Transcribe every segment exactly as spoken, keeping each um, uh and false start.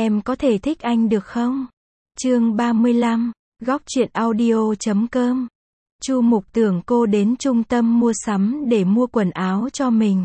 em có thể thích anh được không? Chương ba mươi lăm, góc truyện audio chấm com. Chu Mục tưởng cô đến trung tâm mua sắm để mua quần áo cho mình.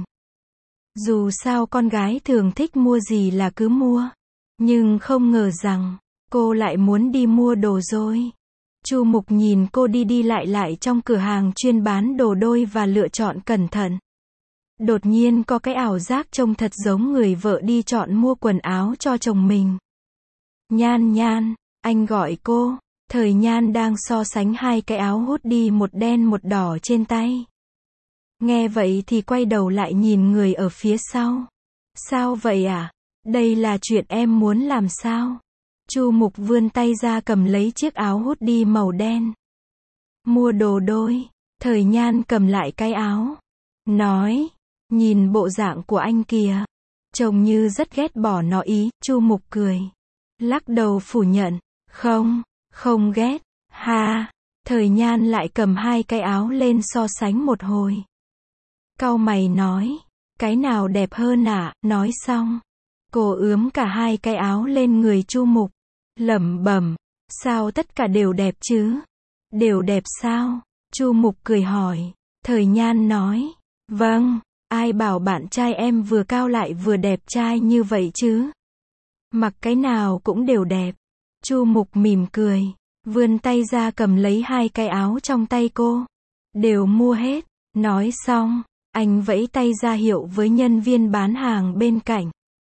Dù sao con gái thường thích mua gì là cứ mua. Nhưng không ngờ rằng, cô lại muốn đi mua đồ rồi. Chu Mục nhìn cô đi đi lại lại trong cửa hàng chuyên bán đồ đôi và lựa chọn cẩn thận. Đột nhiên có cái ảo giác trông thật giống người vợ đi chọn mua quần áo cho chồng mình. Nhan Nhan, anh gọi cô. Thời Nhan đang so sánh hai cái áo hoodie một đen một đỏ trên tay. Nghe vậy thì quay đầu lại nhìn người ở phía sau. Sao vậy à? Đây là chuyện em muốn làm sao? Chu Mục vươn tay ra cầm lấy chiếc áo hoodie màu đen. Mua đồ đôi. Thời Nhan cầm lại cái áo. Nói, nhìn bộ dạng của anh kìa. Trông như rất ghét bỏ nó ý. Chu Mục cười. Lắc đầu phủ nhận. Không, không ghét. Ha. Thời Nhan lại cầm hai cái áo lên so sánh một hồi. Cau mày nói. Cái nào đẹp hơn ạ? À? Nói xong. Cô ướm cả hai cái áo lên người Chu Mục. Lẩm bẩm. Sao tất cả đều đẹp chứ? Đều đẹp sao? Chu Mục cười hỏi. Thời Nhan nói. Vâng, ai bảo bạn trai em vừa cao lại vừa đẹp trai như vậy chứ? Mặc cái nào cũng đều đẹp. Chu Mục mỉm cười. Vươn tay ra cầm lấy hai cái áo trong tay cô. Đều mua hết. Nói xong, anh vẫy tay ra hiệu với nhân viên bán hàng bên cạnh.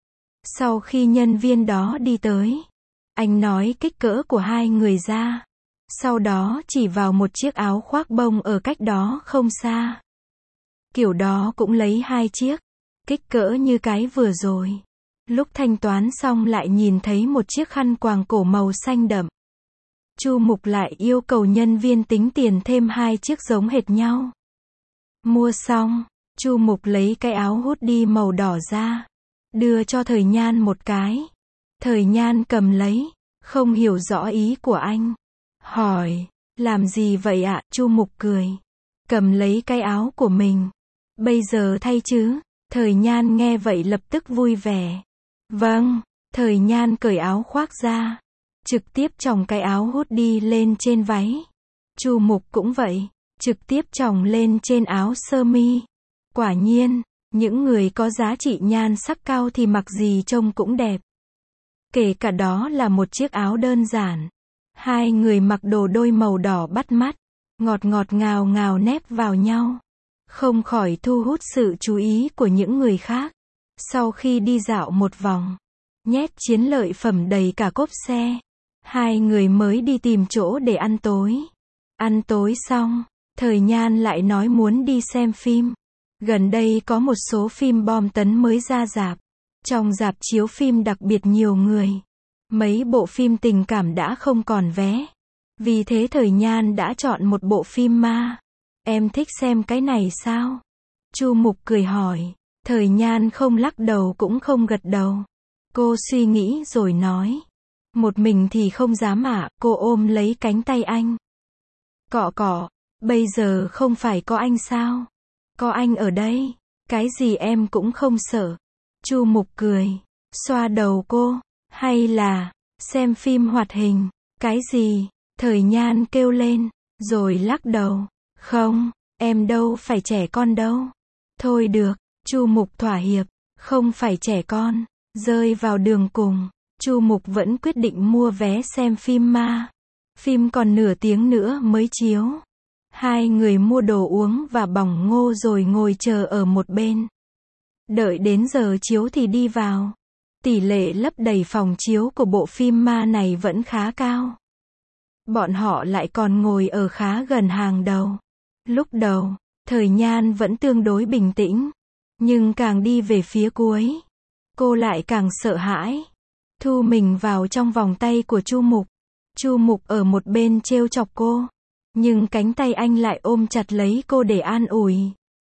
Sau khi nhân viên đó đi tới, anh nói kích cỡ của hai người ra. Sau đó chỉ vào một chiếc áo khoác bông ở cách đó không xa. Kiểu đó cũng lấy hai chiếc. Kích cỡ như cái vừa rồi. Lúc thanh toán xong lại nhìn thấy một chiếc khăn quàng cổ màu xanh đậm. Chu Mục lại yêu cầu nhân viên tính tiền thêm hai chiếc giống hệt nhau. Mua xong, Chu Mục lấy cái áo hoodie màu đỏ ra. Đưa cho Thời Nhan một cái. Thời Nhan cầm lấy. Không hiểu rõ ý của anh. Hỏi. Làm gì vậy ạ? Chu Mục cười. Cầm lấy cái áo của mình. Bây giờ thay chứ? Thời Nhan nghe vậy lập tức vui vẻ. Vâng. Thời Nhan cởi áo khoác ra. Trực tiếp chồng cái áo hoodie lên trên váy. Chu Mục cũng vậy. Trực tiếp chồng lên trên áo sơ mi. Quả nhiên, những người có giá trị nhan sắc cao thì mặc gì trông cũng đẹp. Kể cả đó là một chiếc áo đơn giản. Hai người mặc đồ đôi màu đỏ bắt mắt. Ngọt ngọt ngào ngào nép vào nhau. Không khỏi thu hút sự chú ý của những người khác. Sau khi đi dạo một vòng, nhét chiến lợi phẩm đầy cả cốp xe, hai người mới đi tìm chỗ để ăn tối. Ăn tối xong, Thời Nhan lại nói muốn đi xem phim. Gần đây có một số phim bom tấn mới ra rạp. Trong rạp chiếu phim đặc biệt nhiều người. Mấy bộ phim tình cảm đã không còn vé. Vì thế Thời Nhan đã chọn một bộ phim ma. Em thích xem cái này sao? Chu Mục cười hỏi. Thời Nhan không lắc đầu cũng không gật đầu. Cô suy nghĩ rồi nói. Một mình thì không dám ạ. Cô ôm lấy cánh tay anh. Cọ cọ. Bây giờ không phải có anh sao? Có anh ở đây. Cái gì em cũng không sợ. Chu Mục cười. Xoa đầu cô. Hay là xem phim hoạt hình. Cái gì? Thời Nhan kêu lên. Rồi lắc đầu. Không, em đâu phải trẻ con đâu. Thôi được. Chu Mục thỏa hiệp. Không phải trẻ con. Rơi vào đường cùng, Chu Mục vẫn quyết định mua vé xem phim ma. Phim còn nửa tiếng nữa mới chiếu. Hai người mua đồ uống và bỏng ngô rồi ngồi chờ ở một bên. Đợi đến giờ chiếu thì đi vào. Tỷ lệ lấp đầy phòng chiếu của bộ phim ma này vẫn khá cao. Bọn họ lại còn ngồi ở khá gần hàng đầu. Lúc đầu, Thời Nhan vẫn tương đối bình tĩnh. Nhưng càng đi về phía cuối, cô lại càng sợ hãi. Thu mình vào trong vòng tay của Chu Mục. Chu Mục ở một bên trêu chọc cô. Nhưng cánh tay anh lại ôm chặt lấy cô để an ủi.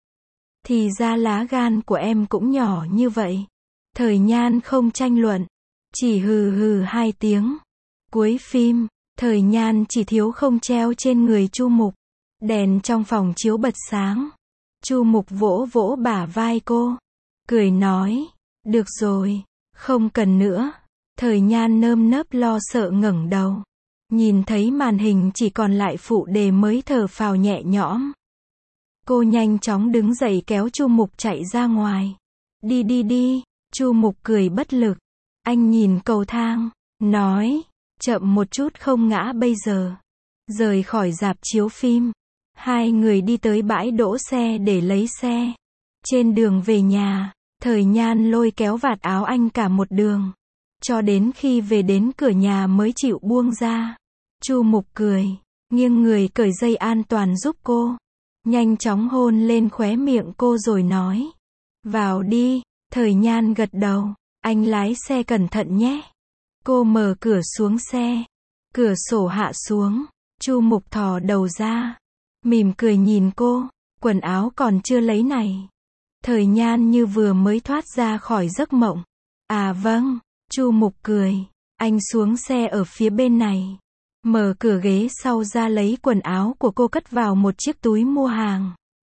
Thì ra lá gan của em cũng nhỏ như vậy. Thời Nhan không tranh luận. Chỉ hừ hừ hai tiếng. Cuối phim, Thời Nhan chỉ thiếu không treo trên người Chu Mục. Đèn trong phòng chiếu bật sáng. Chu Mục vỗ vỗ bả vai cô. Cười nói. Được rồi. Không cần nữa. Thời Nhan nơm nớp lo sợ ngẩng đầu. Nhìn thấy màn hình chỉ còn lại phụ đề mới thở phào nhẹ nhõm. Cô nhanh chóng đứng dậy kéo Chu Mục chạy ra ngoài. Đi đi đi, Chu Mục cười bất lực. Anh nhìn cầu thang, nói, chậm một chút không ngã bây giờ. Rời khỏi rạp chiếu phim, hai người đi tới bãi đỗ xe để lấy xe. Trên đường về nhà, Thời Nhan lôi kéo vạt áo anh cả một đường. Cho đến khi về đến cửa nhà mới chịu buông ra. Chu Mục cười, nghiêng người cởi dây an toàn giúp cô. Nhanh chóng hôn lên khóe miệng cô rồi nói. Vào đi, Thời Nhan gật đầu. Anh lái xe cẩn thận nhé. Cô mở cửa xuống xe. Cửa sổ hạ xuống. Chu Mục thò đầu ra. Mỉm cười nhìn cô. Quần áo còn chưa lấy này. Thời Nhan như vừa mới thoát ra khỏi giấc mộng. À vâng, Chu Mục cười. Anh xuống xe ở phía bên này. Mở cửa ghế sau ra lấy quần áo của cô cất vào một chiếc túi mua hàng.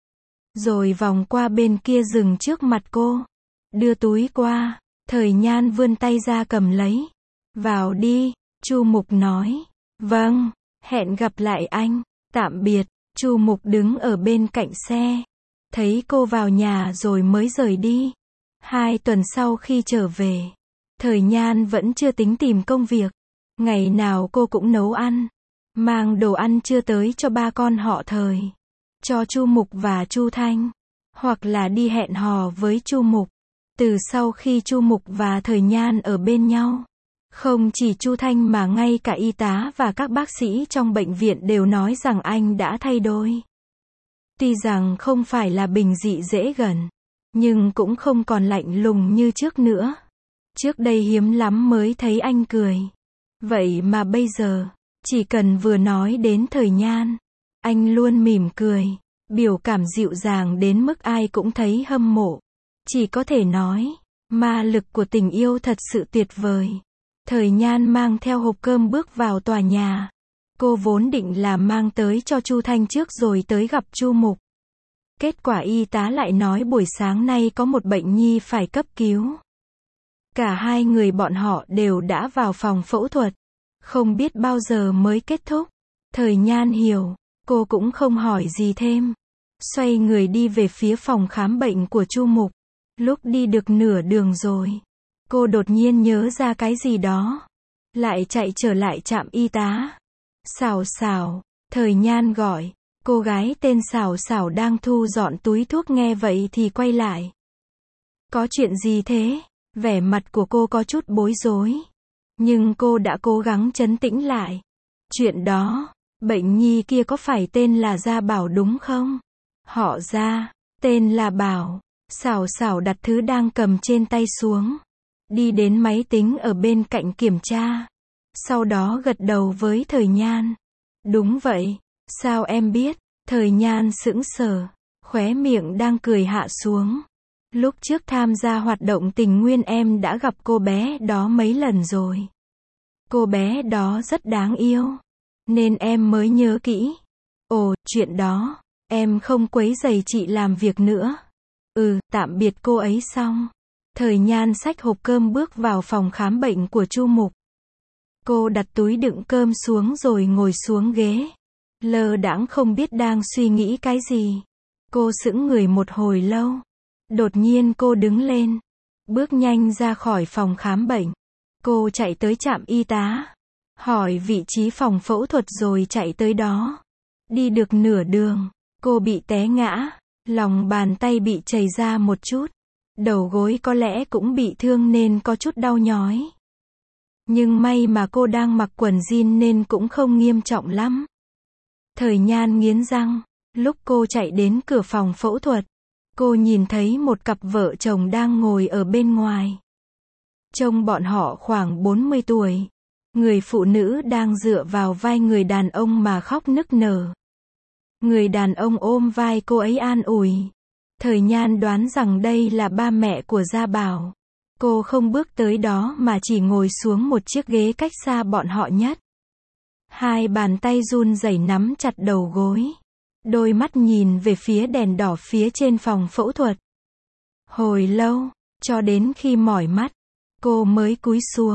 Rồi vòng qua bên kia dừng trước mặt cô. Đưa túi qua. Thời Nhan vươn tay ra cầm lấy. Vào đi, Chu Mục nói. Vâng, hẹn gặp lại anh. Tạm biệt. Chu Mục đứng ở bên cạnh xe. Thấy cô vào nhà rồi mới rời đi. Hai tuần sau khi trở về, Thời Nhan vẫn chưa tính tìm công việc. Ngày nào cô cũng nấu ăn. Mang đồ ăn trưa tới cho ba con họ Thời. Cho Chu Mục và Chu Thanh. Hoặc là đi hẹn hò với Chu Mục. Từ sau khi Chu Mục và Thời Nhan ở bên nhau, không chỉ Chu Thanh mà ngay cả y tá và các bác sĩ trong bệnh viện đều nói rằng anh đã thay đổi. Tuy rằng không phải là bình dị dễ gần, nhưng cũng không còn lạnh lùng như trước nữa. Trước đây hiếm lắm mới thấy anh cười. Vậy mà bây giờ, chỉ cần vừa nói đến Thời Nhan, anh luôn mỉm cười, biểu cảm dịu dàng đến mức ai cũng thấy hâm mộ. Chỉ có thể nói, ma lực của tình yêu thật sự tuyệt vời. Thời Nhan mang theo hộp cơm bước vào tòa nhà. Cô vốn định là mang tới cho Chu Thanh trước rồi tới gặp Chu Mục. Kết quả y tá lại nói buổi sáng nay có một bệnh nhi phải cấp cứu. Cả hai người bọn họ đều đã vào phòng phẫu thuật. Không biết bao giờ mới kết thúc. Thời Nhan hiểu, cô cũng không hỏi gì thêm. Xoay người đi về phía phòng khám bệnh của Chu Mục. Lúc đi được nửa đường rồi, cô đột nhiên nhớ ra cái gì đó. Lại chạy trở lại trạm y tá. Xảo Xảo, Thời Nhan gọi. Cô gái tên Xảo Xảo đang thu dọn túi thuốc nghe vậy thì quay lại. Có chuyện gì thế? Vẻ mặt của cô có chút bối rối. Nhưng cô đã cố gắng trấn tĩnh lại. Chuyện đó, bệnh nhi kia có phải tên là Gia Bảo đúng không? Họ Gia, tên là Bảo. Xảo Xảo đặt thứ đang cầm trên tay xuống. Đi đến máy tính ở bên cạnh kiểm tra. Sau đó gật đầu với Thời Nhan. Đúng vậy. Sao em biết? Thời Nhan sững sờ. Khóe miệng đang cười hạ xuống. Lúc trước tham gia hoạt động tình nguyên em đã gặp cô bé đó mấy lần rồi. Cô bé đó rất đáng yêu. Nên em mới nhớ kỹ. Ồ, chuyện đó. Em không quấy rầy chị làm việc nữa. Ừ, tạm biệt cô ấy xong. Thời Nhan xách hộp cơm bước vào phòng khám bệnh của Chu Mục. Cô đặt túi đựng cơm xuống rồi ngồi xuống ghế. Lơ đãng không biết đang suy nghĩ cái gì. Cô sững người một hồi lâu. Đột nhiên cô đứng lên. Bước nhanh ra khỏi phòng khám bệnh. Cô chạy tới trạm y tá. Hỏi vị trí phòng phẫu thuật rồi chạy tới đó. Đi được nửa đường, cô bị té ngã. Lòng bàn tay bị chảy ra một chút. Đầu gối có lẽ cũng bị thương nên có chút đau nhói. Nhưng may mà cô đang mặc quần jean nên cũng không nghiêm trọng lắm. Thời Nhan nghiến răng. Lúc cô chạy đến cửa phòng phẫu thuật, cô nhìn thấy một cặp vợ chồng đang ngồi ở bên ngoài. Trông bọn họ khoảng bốn mươi tuổi. Người phụ nữ đang dựa vào vai người đàn ông mà khóc nức nở. Người đàn ông ôm vai cô ấy an ủi. Thời Nhan đoán rằng đây là ba mẹ của Gia Bảo. Cô không bước tới đó mà chỉ ngồi xuống một chiếc ghế cách xa bọn họ nhất. Hai bàn tay run rẩy nắm chặt đầu gối. Đôi mắt nhìn về phía đèn đỏ phía trên phòng phẫu thuật. Hồi lâu, cho đến khi mỏi mắt, cô mới cúi xuống.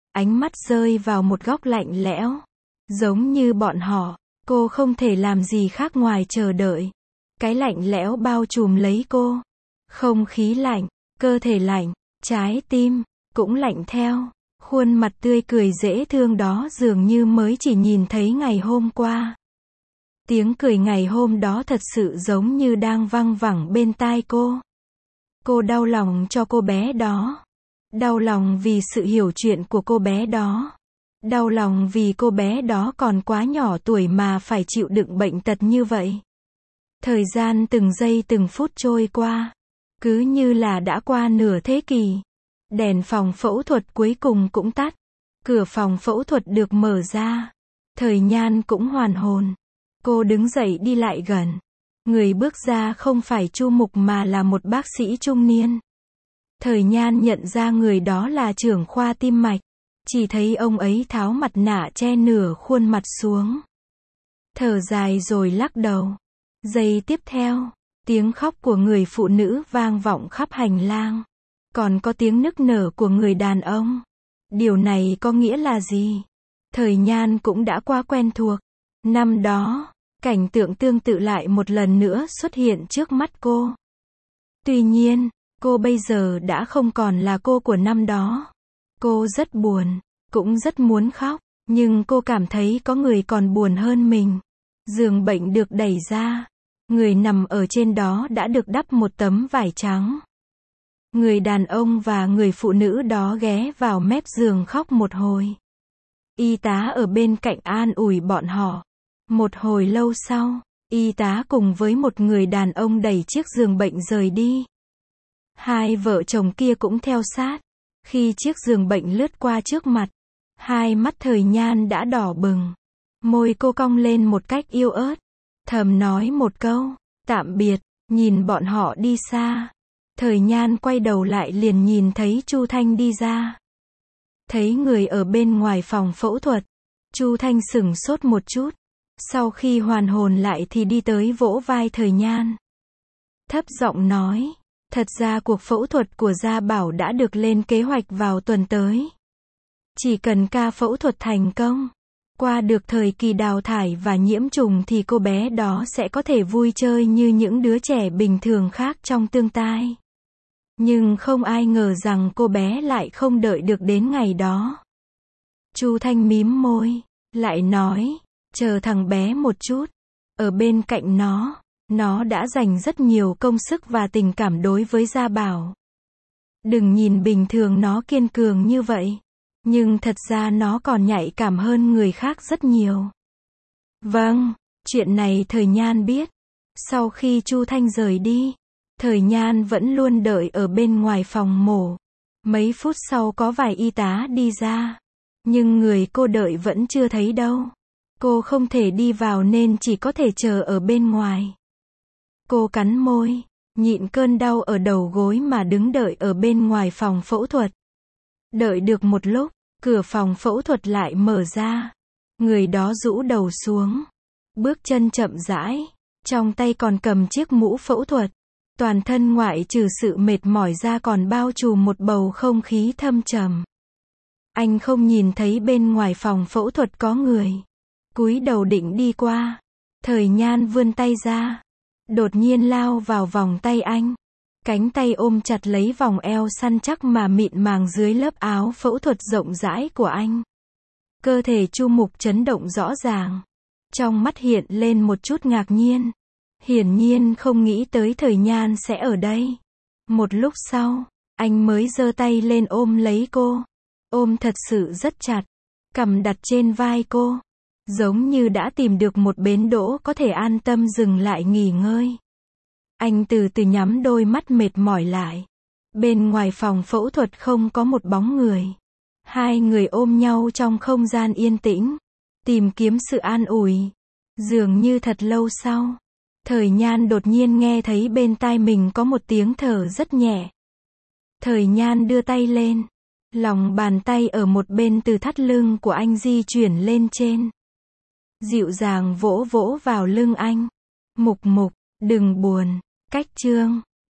Ánh mắt rơi vào một góc lạnh lẽo. Giống như bọn họ, cô không thể làm gì khác ngoài chờ đợi. Cái lạnh lẽo bao trùm lấy cô. Không khí lạnh, cơ thể lạnh, trái tim cũng lạnh theo. Khuôn mặt tươi cười dễ thương đó dường như mới chỉ nhìn thấy ngày hôm qua. Tiếng cười ngày hôm đó thật sự giống như đang văng vẳng bên tai cô. Cô đau lòng cho cô bé đó. Đau lòng vì sự hiểu chuyện của cô bé đó. Đau lòng vì cô bé đó còn quá nhỏ tuổi mà phải chịu đựng bệnh tật như vậy. Thời gian từng giây từng phút trôi qua. Cứ như là đã qua nửa thế kỷ. Đèn phòng phẫu thuật cuối cùng cũng tắt. Cửa phòng phẫu thuật được mở ra. Thời Nhan cũng hoàn hồn. Cô đứng dậy đi lại gần. Người bước ra không phải Chu Mục mà là một bác sĩ trung niên. Thời Nhan nhận ra người đó là trưởng khoa tim mạch. Chỉ thấy ông ấy tháo mặt nạ che nửa khuôn mặt xuống. Thở dài rồi lắc đầu. Giây tiếp theo, tiếng khóc của người phụ nữ vang vọng khắp hành lang. Còn có tiếng nức nở của người đàn ông. Điều này có nghĩa là gì? Thời Nhan cũng đã quá quen thuộc. Năm đó, cảnh tượng tương tự lại một lần nữa xuất hiện trước mắt cô. Tuy nhiên, cô bây giờ đã không còn là cô của năm đó. Cô rất buồn, cũng rất muốn khóc, nhưng cô cảm thấy có người còn buồn hơn mình. Giường bệnh được đẩy ra. Người nằm ở trên đó đã được đắp một tấm vải trắng. Người đàn ông và người phụ nữ đó ghé vào mép giường khóc một hồi. Y tá ở bên cạnh an ủi bọn họ. Một hồi lâu sau, y tá cùng với một người đàn ông đẩy chiếc giường bệnh rời đi. Hai vợ chồng kia cũng theo sát. Khi chiếc giường bệnh lướt qua trước mặt, hai mắt Thời Nhan đã đỏ bừng. Môi cô cong lên một cách yếu ớt. Thầm nói một câu, tạm biệt, nhìn bọn họ đi xa. Thời Nhan quay đầu lại liền nhìn thấy Chu Thanh đi ra. Thấy người ở bên ngoài phòng phẫu thuật, Chu Thanh sửng sốt một chút. Sau khi hoàn hồn lại thì đi tới vỗ vai Thời Nhan. Thấp giọng nói, thật ra cuộc phẫu thuật của Gia Bảo đã được lên kế hoạch vào tuần tới. Chỉ cần ca phẫu thuật thành công, qua được thời kỳ đào thải và nhiễm trùng thì cô bé đó sẽ có thể vui chơi như những đứa trẻ bình thường khác trong tương lai. Nhưng không ai ngờ rằng cô bé lại không đợi được đến ngày đó. Chu Thanh mím môi, lại nói, chờ thằng bé một chút. Ở bên cạnh nó, nó đã dành rất nhiều công sức và tình cảm đối với Gia Bảo. Đừng nhìn bình thường nó kiên cường như vậy. Nhưng thật ra nó còn nhạy cảm hơn người khác rất nhiều. Vâng, chuyện này Thời Nhan biết. Sau khi Chu Thanh rời đi, Thời Nhan vẫn luôn đợi ở bên ngoài phòng mổ. Mấy phút sau có vài y tá đi ra. Nhưng người cô đợi vẫn chưa thấy đâu. Cô không thể đi vào nên chỉ có thể chờ ở bên ngoài. Cô cắn môi, nhịn cơn đau ở đầu gối mà đứng đợi ở bên ngoài phòng phẫu thuật. Đợi được một lúc, cửa phòng phẫu thuật lại mở ra. Người đó rũ đầu xuống, bước chân chậm rãi, trong tay còn cầm chiếc mũ phẫu thuật. Toàn thân ngoại trừ sự mệt mỏi ra còn bao trùm một bầu không khí thâm trầm. Anh không nhìn thấy bên ngoài phòng phẫu thuật có người. Cúi đầu định đi qua. Thời Nhan vươn tay ra. Đột nhiên lao vào vòng tay anh. Cánh tay ôm chặt lấy vòng eo săn chắc mà mịn màng dưới lớp áo phẫu thuật rộng rãi của anh. Cơ thể Chu Mục chấn động rõ ràng. Trong mắt hiện lên một chút ngạc nhiên. Hiển nhiên không nghĩ tới Thời Nhan sẽ ở đây. Một lúc sau, anh mới giơ tay lên ôm lấy cô. Ôm thật sự rất chặt. Cằm đặt trên vai cô. Giống như đã tìm được một bến đỗ có thể an tâm dừng lại nghỉ ngơi. Anh từ từ nhắm đôi mắt mệt mỏi lại. Bên ngoài phòng phẫu thuật không có một bóng người. Hai người ôm nhau trong không gian yên tĩnh. Tìm kiếm sự an ủi. Dường như thật lâu sau. Thời Nhan đột nhiên nghe thấy bên tai mình có một tiếng thở rất nhẹ. Thời Nhan đưa tay lên. Lòng bàn tay ở một bên từ thắt lưng của anh di chuyển lên trên. Dịu dàng vỗ vỗ vào lưng anh. Mục Mục, đừng buồn. Cách chương